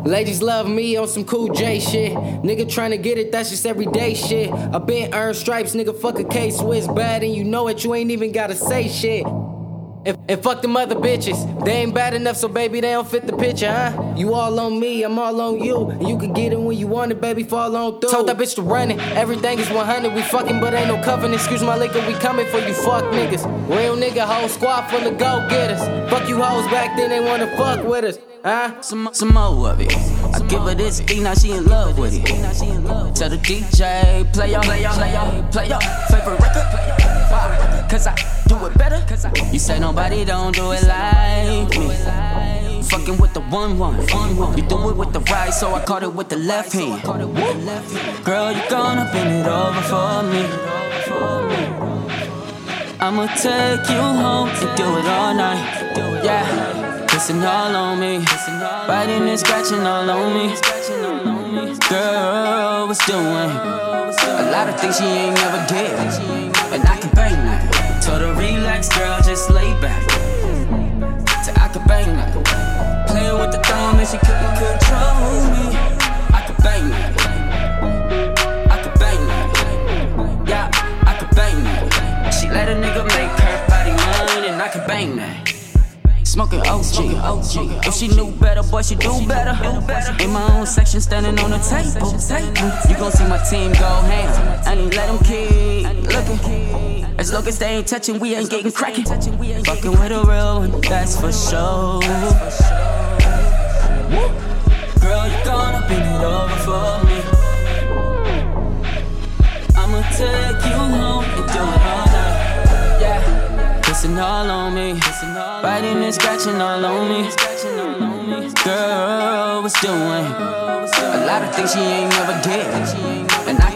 Ladies love me on some cool J shit. Nigga tryna get it, that's just everyday shit. I been earned stripes, nigga, fuck a K-Swiss bad, and you know it, you ain't even gotta say shit. And fuck them other bitches, they ain't bad enough, so baby, they don't fit the picture, huh? You all on me, I'm all on you. And you can get it when you want it, baby, fall on through. Told that bitch to run it, everything is 100. We fucking, but ain't no covenant. Excuse my liquor, we coming for you fuck niggas. Real nigga, whole squad full of go-getters. Fuck you hoes back then, they wanna fuck with us, huh? Some more of it. I give her this beat, now she in love with it. Tell the DJ, play your favorite record. Why? Cause I do it better. You say nobody don't do it like me. Fucking with the 1-1. You do it with the right, so I caught it with the left hand. Girl, you gonna bend it over for me. I'ma take you home and do it all night. Yeah, kissing all on me, biting and scratching all on me. Girl, what's doing? A lot of things she ain't never did, and I can bang that. Told her relax, girl, just lay back. So I can bang that. Playing with the thumb and she couldn't control me. I can bang that. I can bang that. Yeah, I can bang that. She let a nigga make her body mine, and I can bang that. Smoking OG. If she knew better, boy, she do better. In my own section, standing on the table. You gon' see my team go ham. I ain't let them keep looking. As long as they ain't touching, we ain't getting cracking. Fucking with a real one, that's for sure. Girl, you gonna bend it over for me. I'ma take you home and do it all night. Yeah, kissing all on me, biting and scratching all on me. Girl, what's doing? A lot of things she ain't never did, and I